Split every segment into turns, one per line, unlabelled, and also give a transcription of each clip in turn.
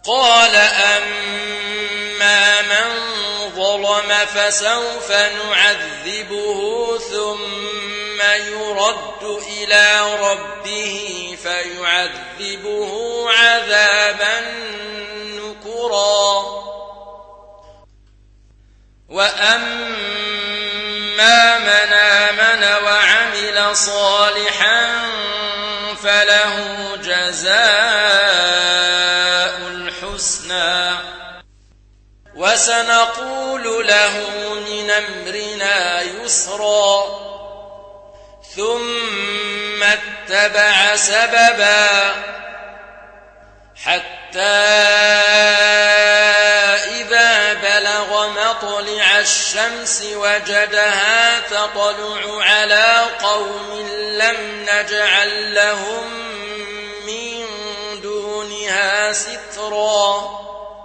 قال أما من ظلم فسوف نعذبه ثم يرد إلى ربه فيعذبه عذابا نكرا وأما من آمن وعمل صالحا فله جزاء الحسنى وسنقول له من أمرنا يسرا ثم اتبع سببا حتى إذا بلغ مطلع الشمس وجدها تطلع على قوم لم نجعل لهم من دونها سترا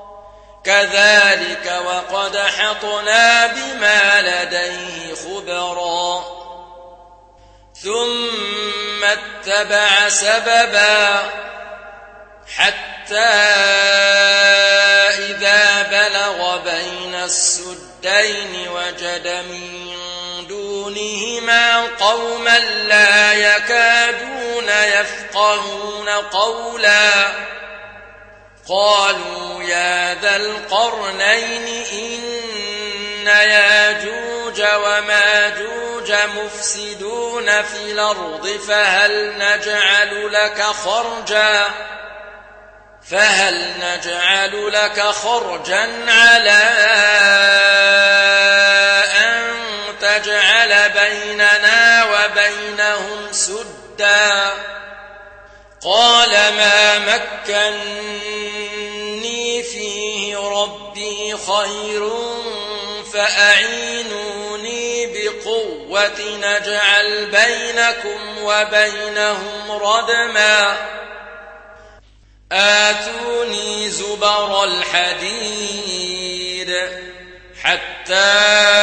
كذلك وقد أحطنا بما لديه خبرا ثم اتبع سببا حتى إذا بلغ بين السدين وجد من دونهما قوما لا يكادون يفقهون قولا قالوا يا ذا القرنين إن ياجوج وماجوج مفسدون في الأرض فهل نجعل لك خرجا على أن تجعل بيننا وبينهم سدا قال ما مكني فيه ربي خير فأعينوني بقوة نجعل بينكم وبينهم ردما آتوني زبر الحديد حتى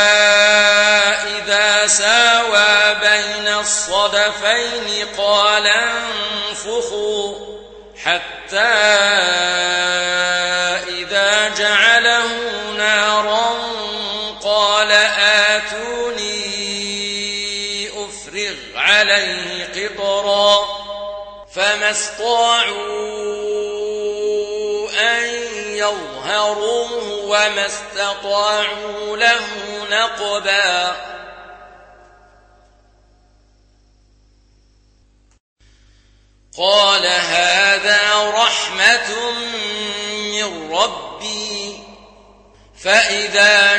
إذا ساوى بين الصدفين قال انفخوا حتى إذا جعله نارا قال آتوني أفرغ عليه قطرا فما استطاعوا أن يظهروه وما استطاعوا له نقبا قال هذا رحمة من ربي فإذا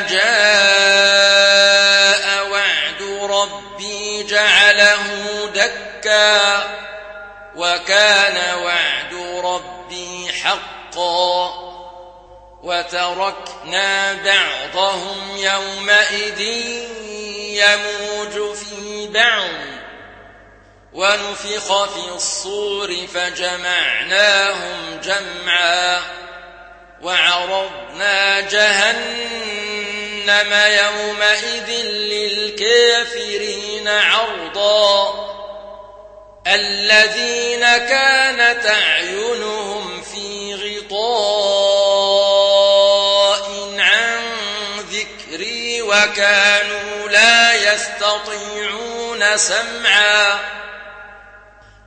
جاء وعد ربي جعله دكا وكان وعد ربي حقا وتركنا بعضهم يومئذ يموج في بعض ونفخ في الصور فجمعناهم جمعا وعرضنا جهنم يومئذ للكافرين عرضا الذين كانت أعينهم في غطاء عن ذكري وكانوا لا يستطيعون سمعا